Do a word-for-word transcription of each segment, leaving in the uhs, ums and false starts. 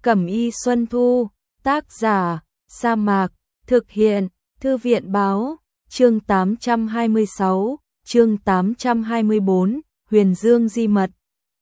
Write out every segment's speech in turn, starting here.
Cẩm y Xuân Thu, tác giả, Sa Mạc, thực hiện, Thư viện báo, chương tám trăm hai mươi sáu, chương tám trăm hai mươi bốn, Huyền Dương di mật.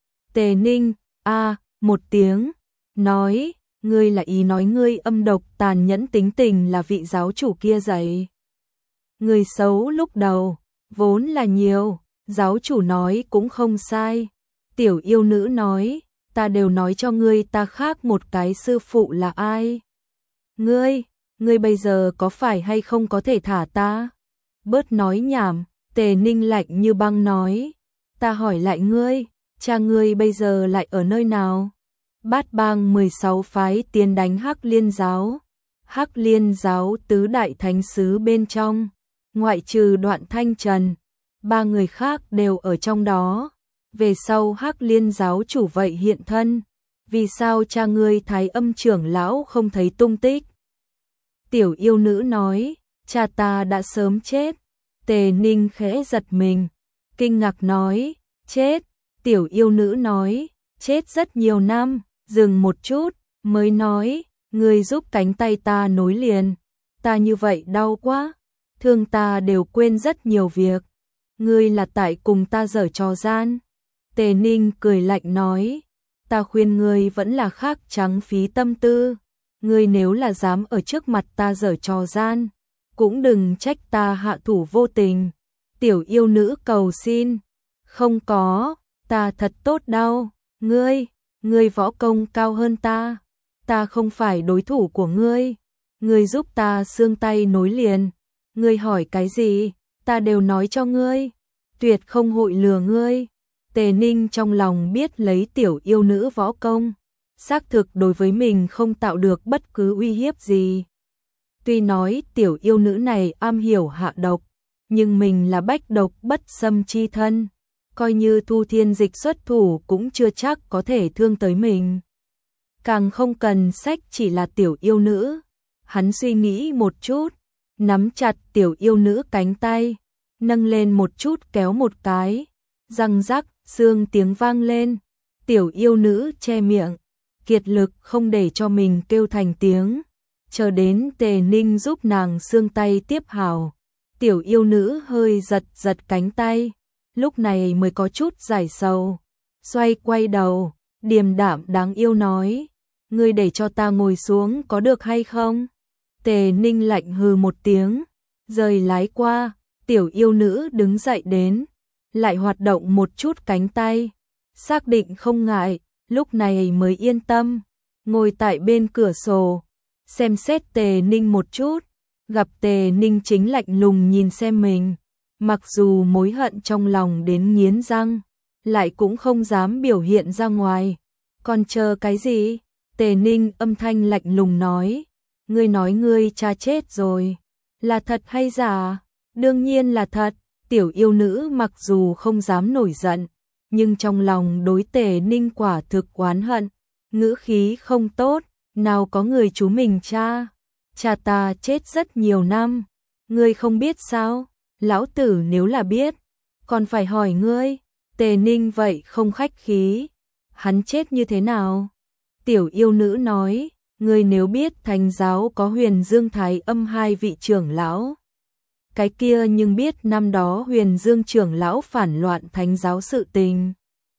Tề Ninh, a, một tiếng, nói, ngươi là ý nói ngươi âm độc tàn nhẫn tính tình là vị giáo chủ kia dạy. Người xấu lúc đầu, vốn là nhiều, giáo chủ nói cũng không sai. Tiểu yêu nữ nói, ta đều nói cho ngươi ta khác một cái sư phụ là ai. Ngươi, ngươi bây giờ có phải hay không có thể thả ta? Bớt nói nhảm, Tề Ninh lạnh như băng nói. Ta hỏi lại ngươi, cha ngươi bây giờ lại ở nơi nào? Bát bang mười sáu phái tiến đánh Hắc Liên giáo. Hắc Liên giáo tứ đại thánh sứ bên trong, ngoại trừ Đoạn Thanh Trần, ba người khác đều ở trong đó. Về sau Hắc Liên giáo chủ vậy hiện thân, vì sao cha ngươi Thái Âm trưởng lão không thấy tung tích? Tiểu yêu nữ nói, cha ta đã sớm chết. Tề Ninh khẽ giật mình, kinh ngạc nói, chết. Tiểu yêu nữ nói, chết rất nhiều năm, dừng một chút, mới nói, ngươi giúp cánh tay ta nối liền, ta như vậy đau quá, thương ta đều quên rất nhiều việc, ngươi là tại cùng ta giở trò gian. Tề Ninh cười lạnh nói, ta khuyên ngươi vẫn là khác trắng phí tâm tư, ngươi nếu là dám ở trước mặt ta giở trò gian, cũng đừng trách ta hạ thủ vô tình. Tiểu yêu nữ cầu xin, không có, ta thật tốt đâu, ngươi, ngươi võ công cao hơn ta, ta không phải đối thủ của ngươi, ngươi giúp ta xương tay nối liền, ngươi hỏi cái gì, ta đều nói cho ngươi, tuyệt không hội lừa ngươi. Tề Ninh trong lòng biết lấy tiểu yêu nữ võ công, xác thực đối với mình không tạo được bất cứ uy hiếp gì. Tuy nói tiểu yêu nữ này am hiểu hạ độc, nhưng mình là bách độc bất xâm chi thân, coi như Thu Thiên Dịch xuất thủ cũng chưa chắc có thể thương tới mình. Càng không cần sách chỉ là tiểu yêu nữ. Hắn suy nghĩ một chút, nắm chặt tiểu yêu nữ cánh tay, nâng lên một chút kéo một cái, răng rắc, xương tiếng vang lên. Tiểu yêu nữ che miệng, kiệt lực không để cho mình kêu thành tiếng, chờ đến Tề Ninh giúp nàng xương tay tiếp hào. Tiểu yêu nữ hơi giật giật cánh tay, lúc này mới có chút giải sầu, xoay quay đầu, điềm đạm đáng yêu nói, ngươi để cho ta ngồi xuống có được hay không? Tề Ninh lạnh hừ một tiếng, rời lái qua, tiểu yêu nữ đứng dậy đến, lại hoạt động một chút cánh tay, xác định không ngại, lúc này mới yên tâm, ngồi tại bên cửa sổ, xem xét Tề Ninh một chút, gặp Tề Ninh chính lạnh lùng nhìn xem mình, mặc dù mối hận trong lòng đến nghiến răng, lại cũng không dám biểu hiện ra ngoài. Còn chờ cái gì? Tề Ninh âm thanh lạnh lùng nói, ngươi nói ngươi cha chết rồi, là thật hay giả? Đương nhiên là thật. Tiểu yêu nữ mặc dù không dám nổi giận, nhưng trong lòng đối Tề Ninh quả thực oán hận, ngữ khí không tốt, nào có người chú mình cha, cha ta chết rất nhiều năm, ngươi không biết sao? Lão tử nếu là biết, còn phải hỏi ngươi. Tề Ninh vậy không khách khí, hắn chết như thế nào? Tiểu yêu nữ nói, ngươi nếu biết Thánh giáo có Huyền Dương Thái Âm hai vị trưởng lão, cái kia nhưng biết năm đó Huyền Dương trưởng lão phản loạn Thánh giáo sự tình.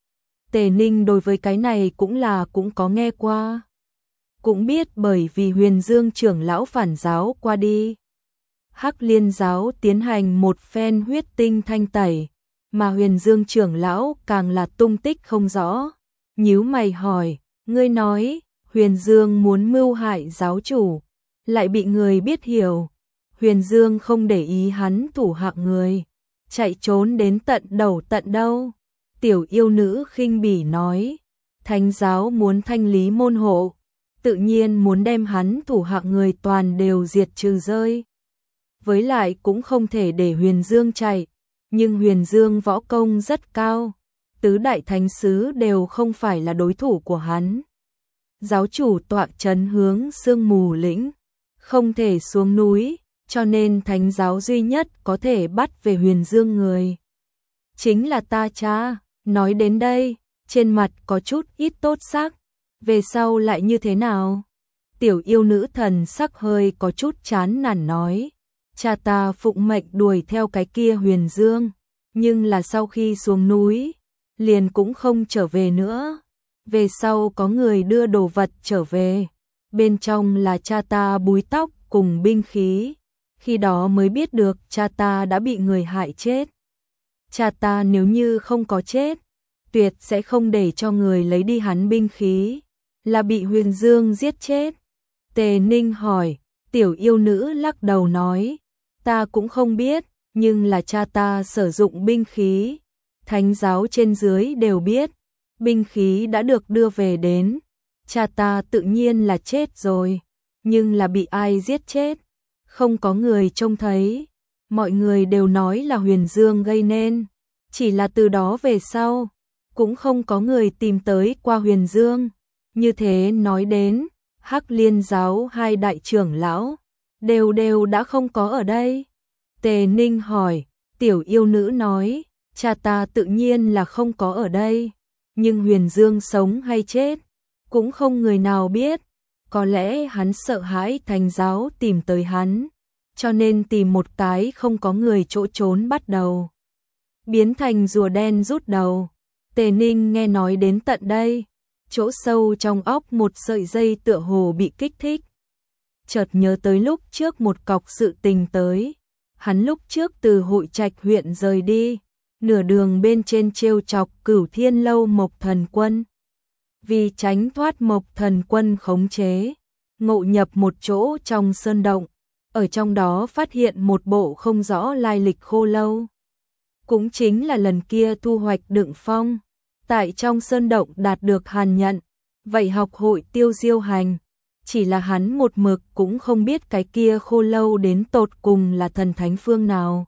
Tề Ninh đối với cái này cũng là cũng có nghe qua, cũng biết bởi vì Huyền Dương trưởng lão phản giáo qua đi, Hắc Liên giáo tiến hành một phen huyết tinh thanh tẩy, mà Huyền Dương trưởng lão càng là tung tích không rõ. Nhíu mày hỏi, ngươi nói, Huyền Dương muốn mưu hại giáo chủ, lại bị người biết hiểu. Huyền Dương không để ý hắn thủ hạ người, chạy trốn đến tận đầu tận đâu. Tiểu yêu nữ khinh bỉ nói, Thánh giáo muốn thanh lý môn hộ, tự nhiên muốn đem hắn thủ hạ người toàn đều diệt trừ rơi. Với lại cũng không thể để Huyền Dương chạy, nhưng Huyền Dương võ công rất cao, tứ đại thánh sứ đều không phải là đối thủ của hắn. Giáo chủ tọa trấn hướng Sương Mù Lĩnh, không thể xuống núi, cho nên Thánh giáo duy nhất có thể bắt về Huyền Dương người chính là ta cha. Nói đến đây, trên mặt có chút ít tốt sắc, Về sau lại như thế nào? Tiểu yêu nữ thần sắc hơi có chút chán nản nói. Cha ta phụng mệnh đuổi theo cái kia Huyền Dương, nhưng là sau khi xuống núi, liền cũng không trở về nữa. Về sau có người đưa đồ vật trở về, bên trong là cha ta búi tóc cùng binh khí. Khi đó mới biết được cha ta đã bị người hại chết. Cha ta nếu như không có chết, tuyệt sẽ không để cho người lấy đi hắn binh khí, là bị Huyền Dương giết chết. Tề Ninh hỏi, tiểu yêu nữ lắc đầu nói, ta cũng không biết, nhưng là cha ta sử dụng binh khí. Thánh giáo trên dưới đều biết, binh khí đã được đưa về đến, cha ta tự nhiên là chết rồi, nhưng là bị ai giết chết, không có người trông thấy, mọi người đều nói là Huyền Dương gây nên, chỉ là từ đó về sau, cũng không có người tìm tới qua Huyền Dương. Như thế nói đến, Hắc Liên giáo hai đại trưởng lão, đều đều đã không có ở đây. Tề Ninh hỏi, tiểu yêu nữ nói, cha ta tự nhiên là không có ở đây, nhưng Huyền Dương sống hay chết, cũng không người nào biết, có lẽ hắn sợ hãi thánh giáo tìm tới hắn, cho nên tìm một cái không có người chỗ trốn bắt đầu. Biến thành rùa đen rút đầu. Tề Ninh nghe nói đến tận đây, chỗ sâu trong óc một sợi dây tựa hồ bị kích thích. Chợt nhớ tới lúc trước một cọc sự tình tới, hắn lúc trước từ Hội Trạch huyện rời đi, nửa đường bên trên trêu chọc Cửu Thiên Lâu Mộc Thần Quân. Vì tránh thoát Mộc Thần Quân khống chế, ngộ nhập một chỗ trong sơn động, ở trong đó phát hiện một bộ không rõ lai lịch khô lâu. Cũng chính là lần kia thu hoạch đựng phong, tại trong sơn động đạt được hàn nhận, vậy học hội tiêu diêu hành, chỉ là hắn một mực cũng không biết cái kia khô lâu đến tột cùng là thần thánh phương nào.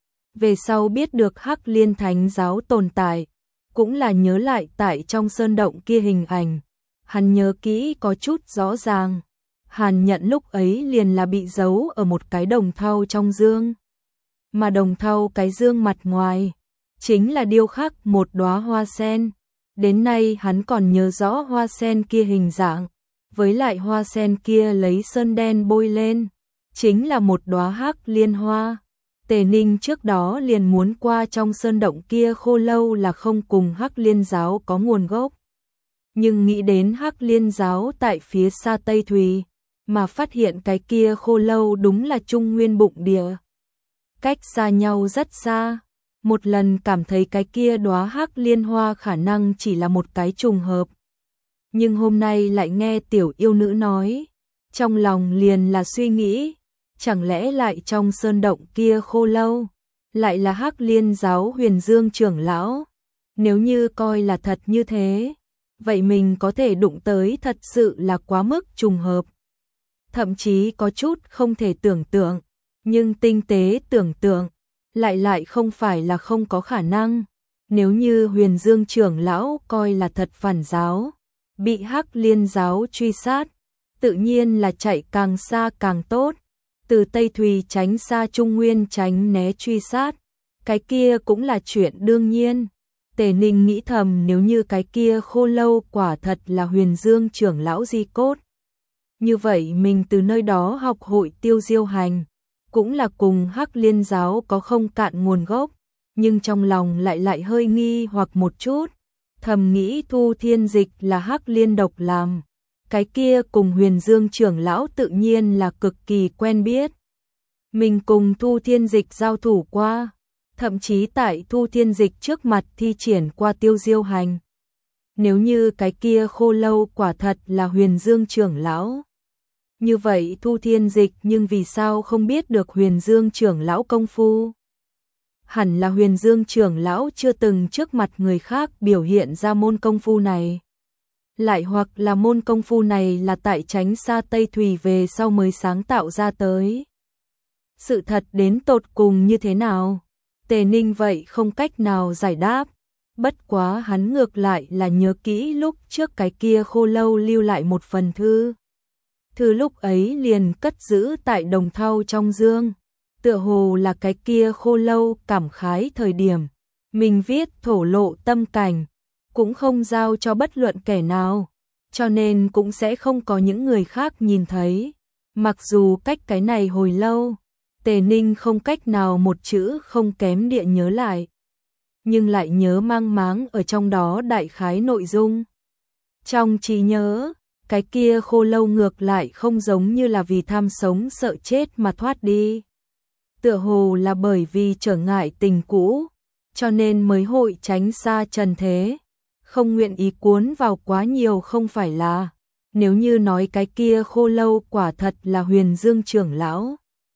Về sau biết được Hắc Liên Thánh giáo tồn tại, cũng là nhớ lại tại trong sơn động kia hình ảnh, hắn nhớ kỹ có chút rõ ràng, hàn nhận lúc ấy liền là bị giấu ở một cái đồng thau trong dương, mà đồng thau cái dương mặt ngoài chính là điêu khắc một đóa hoa sen. Đến nay hắn còn nhớ rõ hoa sen kia hình dạng, với lại hoa sen kia lấy sơn đen bôi lên, chính là một đóa hắc liên hoa. Tề Ninh trước đó liền muốn qua trong sơn động kia khô lâu là không cùng Hắc Liên giáo có nguồn gốc. Nhưng nghĩ đến Hắc Liên giáo tại phía xa Tây Thùy, mà phát hiện cái kia khô lâu đúng là Trung Nguyên bụng địa. Cách xa nhau rất xa, một lần cảm thấy cái kia đóa hắc liên hoa khả năng chỉ là một cái trùng hợp. Nhưng hôm nay lại nghe tiểu yêu nữ nói, trong lòng liền là suy nghĩ, chẳng lẽ lại trong sơn động kia khô lâu, lại là Hắc Liên giáo Huyền Dương trưởng lão. Nếu như coi là thật như thế, vậy mình có thể đụng tới thật sự là quá mức trùng hợp. Thậm chí có chút không thể tưởng tượng, nhưng tinh tế tưởng tượng, lại lại không phải là không có khả năng. Nếu như Huyền Dương trưởng lão coi là thật phản giáo, bị Hắc Liên giáo truy sát, tự nhiên là chạy càng xa càng tốt. Từ Tây Thùy tránh xa Trung Nguyên tránh né truy sát, cái kia cũng là chuyện đương nhiên. Tề Ninh nghĩ thầm, nếu như cái kia khô lâu quả thật là Huyền Dương trưởng lão di cốt, như vậy mình từ nơi đó học hội tiêu diêu hành, cũng là cùng Hắc Liên giáo có không cạn nguồn gốc, nhưng trong lòng lại lại hơi nghi hoặc một chút, thầm nghĩ Thu Thiên Dịch là Hắc Liên độc làm, cái kia cùng Huyền Dương trưởng lão tự nhiên là cực kỳ quen biết. Mình cùng Thu Thiên Dịch giao thủ qua, thậm chí tại Thu Thiên Dịch trước mặt thi triển qua tiêu diêu hành. Nếu như cái kia khô lâu quả thật là Huyền Dương trưởng lão, như vậy Thu Thiên Dịch nhưng vì sao không biết được Huyền Dương trưởng lão công phu? Hẳn là Huyền Dương trưởng lão chưa từng trước mặt người khác biểu hiện ra môn công phu này. Lại hoặc là môn công phu này là tại tránh xa Tây Thùy về sau mới sáng tạo ra tới. Sự thật đến tột cùng như thế nào? Tề Ninh vậy không cách nào giải đáp. Bất quá hắn ngược lại là nhớ kỹ lúc trước cái kia khô lâu lưu lại một phần thư. Thư lúc ấy liền cất giữ tại đồng thau trong dương. Tựa hồ là cái kia khô lâu cảm khái thời điểm mình viết thổ lộ tâm cảnh, cũng không giao cho bất luận kẻ nào. cho nên cũng sẽ không có những người khác nhìn thấy. Mặc dù cách cái này hồi lâu, Tề Ninh không cách nào một chữ không kém địa nhớ lại, nhưng lại nhớ mang máng ở trong đó đại khái nội dung. Trong trí nhớ, cái kia khô lâu ngược lại không giống như là vì tham sống sợ chết mà thoát đi. Tựa hồ là bởi vì trở ngại tình cũ, cho nên mới hội tránh xa trần thế, không nguyện ý cuốn vào quá nhiều. Không phải là, nếu như nói cái kia khô lâu quả thật là Huyền Dương trưởng lão,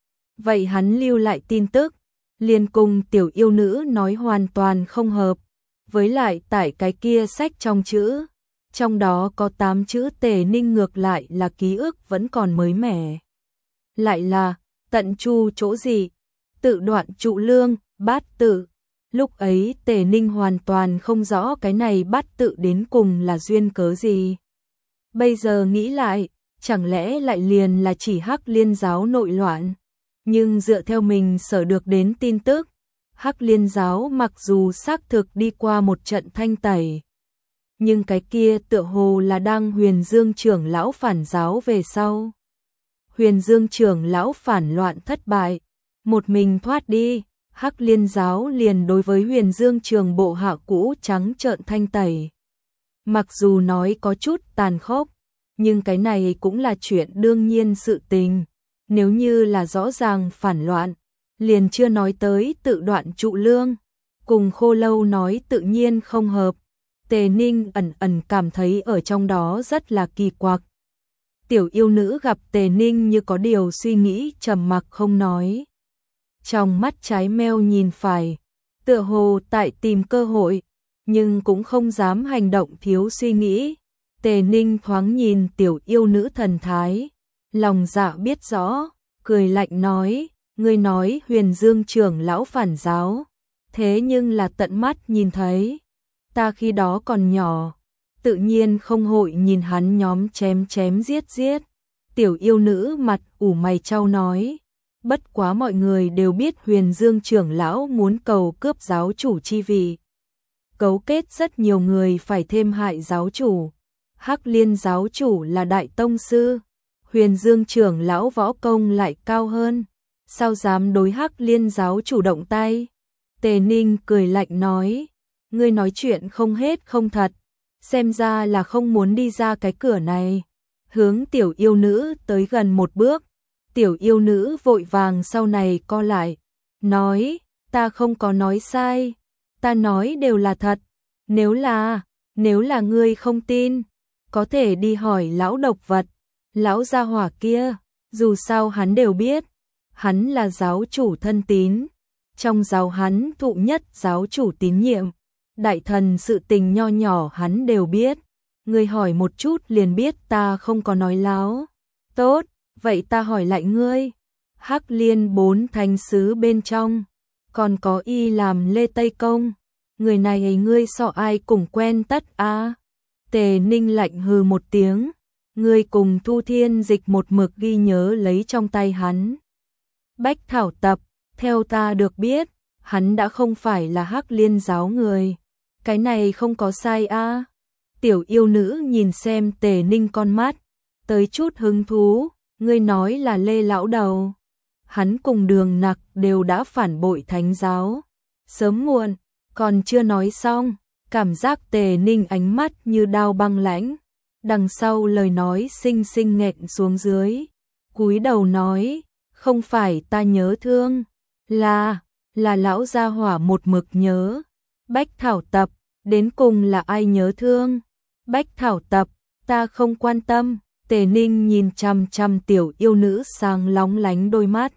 vậy hắn lưu lại tin tức liền cùng tiểu yêu nữ nói hoàn toàn không hợp. Với lại tại cái kia sách trong chữ, trong đó có tám chữ Tề Ninh ngược lại là ký ức vẫn còn mới mẻ. Lại là tận chu chỗ gì, tự đoạn trụ lương, bát tự. Lúc ấy Tề Ninh hoàn toàn không rõ cái này bát tự đến cùng là duyên cớ gì. Bây giờ nghĩ lại, chẳng lẽ lại liền là chỉ Hắc Liên giáo nội loạn. Nhưng dựa theo mình sở được đến tin tức, Hắc Liên giáo mặc dù xác thực đi qua một trận thanh tẩy, nhưng cái kia tựa hồ là đang Huyền Dương trưởng lão phản giáo về sau. Huyền Dương trưởng lão phản loạn thất bại, một mình thoát đi, Hắc Liên giáo liền đối với Huyền Dương trường bộ hạ cũ trắng trợn thanh tẩy. Mặc dù nói có chút tàn khốc, nhưng cái này cũng là chuyện đương nhiên sự tình. Nếu như là rõ ràng phản loạn, liền chưa nói tới tự đoạn trụ lương, cùng khô lâu nói tự nhiên không hợp. Tề Ninh ẩn ẩn cảm thấy ở trong đó rất là kỳ quặc. Tiểu yêu nữ gặp Tề Ninh như có điều suy nghĩ, trầm mặc không nói. Trong mắt trái meo nhìn phải, tựa hồ tại tìm cơ hội, nhưng cũng không dám hành động thiếu suy nghĩ. Tề Ninh thoáng nhìn tiểu yêu nữ thần thái, lòng dạ biết rõ, cười lạnh nói, ngươi nói Huyền Dương trưởng lão phản giáo, thế nhưng là tận mắt nhìn thấy. Ta khi đó còn nhỏ, tự nhiên không hội nhìn hắn nhóm chém chém giết giết. Tiểu yêu nữ mặt ủ mày chau nói, bất quá mọi người đều biết Huyền Dương trưởng lão muốn cầu cướp giáo chủ chi vị, cấu kết rất nhiều người phải thêm hại giáo chủ. Hắc Liên giáo chủ là đại tông sư, Huyền Dương trưởng lão võ công lại cao hơn, sao dám đối Hắc Liên giáo chủ động tay. Tề Ninh cười lạnh nói, ngươi nói chuyện không hết không thật, xem ra là không muốn đi ra cái cửa này. Hướng tiểu yêu nữ tới gần một bước, tiểu yêu nữ vội vàng sau này co lại, nói, ta không có nói sai, ta nói đều là thật. Nếu là, nếu là ngươi không tin, có thể đi hỏi lão độc vật, lão gia hỏa kia, dù sao hắn đều biết, hắn là giáo chủ thân tín, trong giáo hắn thụ nhất giáo chủ tín nhiệm, đại thần sự tình nho nhỏ hắn đều biết, ngươi hỏi một chút liền biết ta không có nói láo. Tốt, vậy ta hỏi lại ngươi, Hắc Liên bốn thánh sứ bên trong, còn có y làm Lê Tây Công, người này ngươi so ai cùng quen tất a? À? Tề Ninh lạnh hừ một tiếng, ngươi cùng Thu Thiên Dịch một mực ghi nhớ lấy trong tay hắn. Bách Thảo Tập, theo ta được biết, hắn đã không phải là Hắc Liên giáo người. Cái này không có sai a? À? Tiểu yêu nữ nhìn xem Tề Ninh con mắt, tới chút hứng thú, ngươi nói là Lê lão đầu. Hắn cùng Đường Nặc đều đã phản bội thánh giáo. Sớm muộn, còn chưa nói xong, cảm giác Tề Ninh ánh mắt như đao băng lãnh, đằng sau lời nói xinh xinh nghẹn xuống dưới, cúi đầu nói, không phải ta nhớ thương, là, là lão gia hỏa một mực nhớ. Bách Thảo Tập, đến cùng là ai nhớ thương? Bách Thảo Tập, ta không quan tâm. Tề Ninh nhìn chằm chằm tiểu yêu nữ sáng lóng lánh đôi mắt.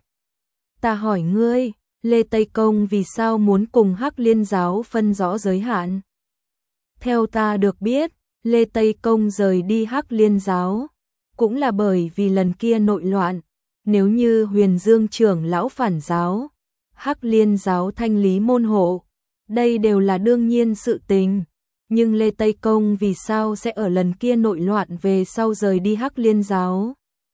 Ta hỏi ngươi, Lê Tây Công vì sao muốn cùng Hắc Liên giáo phân rõ giới hạn? Theo ta được biết, Lê Tây Công rời đi Hắc Liên giáo, cũng là bởi vì lần kia nội loạn, nếu như Huyền Dương trưởng lão phản giáo, Hắc Liên giáo thanh lý môn hộ, đây đều là đương nhiên sự tình. Nhưng Lê Tây Công vì sao sẽ ở lần kia nội loạn về sau rời đi Hắc Liên giáo?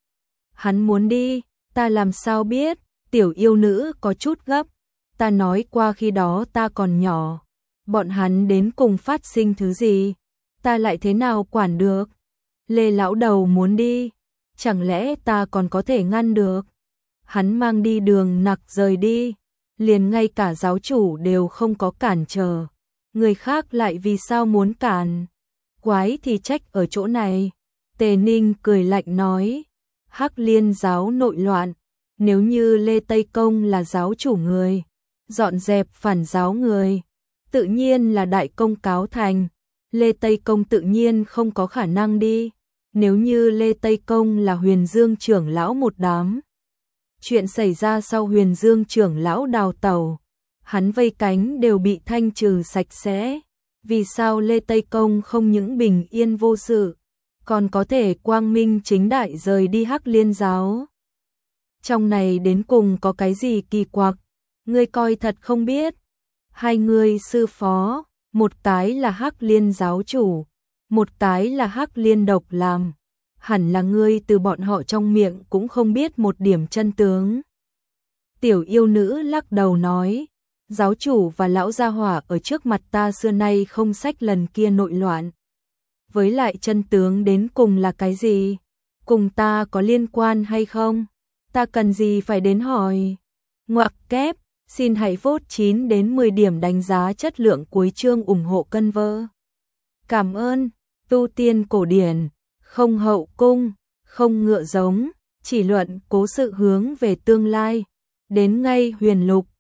Hắn muốn đi, ta làm sao biết? Tiểu yêu nữ có chút gấp, ta nói qua khi đó ta còn nhỏ, bọn hắn đến cùng phát sinh thứ gì, ta lại thế nào quản được? Lê lão đầu muốn đi, chẳng lẽ ta còn có thể ngăn được? Hắn mang đi Đường Nặc rời đi, liền ngay cả giáo chủ đều không có cản trở. Người khác lại vì sao muốn cản? Quái thì trách ở chỗ này. Tề Ninh cười lạnh nói, Hắc Liên giáo nội loạn, nếu như Lê Tây Công là giáo chủ người, dọn dẹp phản giáo người, tự nhiên là đại công cáo thành. Lê Tây Công tự nhiên không có khả năng đi. Nếu như Lê Tây Công là Huyền Dương trưởng lão một đám, chuyện xảy ra sau Huyền Dương trưởng lão đào tẩu, hắn vây cánh đều bị thanh trừ sạch sẽ. Vì sao Lê Tây Công không những bình yên vô sự, còn có thể quang minh chính đại rời đi Hắc Liên giáo? Trong này đến cùng có cái gì kỳ quặc, ngươi coi thật không biết. Hai người sư phó, một cái là Hắc Liên giáo chủ, một cái là Hắc Liên độc làm, hẳn là ngươi từ bọn họ trong miệng cũng không biết một điểm chân tướng. Tiểu yêu nữ lắc đầu nói, giáo chủ và lão gia hỏa ở trước mặt ta xưa nay không xách lần kia nội loạn. Với lại chân tướng đến cùng là cái gì? Cùng ta có liên quan hay không? Ta cần gì phải đến hỏi? Ngoặc kép, xin hãy vote chín đến mười điểm đánh giá chất lượng cuối chương ủng hộ cân vơ. Cảm ơn. Tu tiên cổ điển, không hậu cung, không ngựa giống, chỉ luận cố sự hướng về tương lai. Đến ngay huyền lục.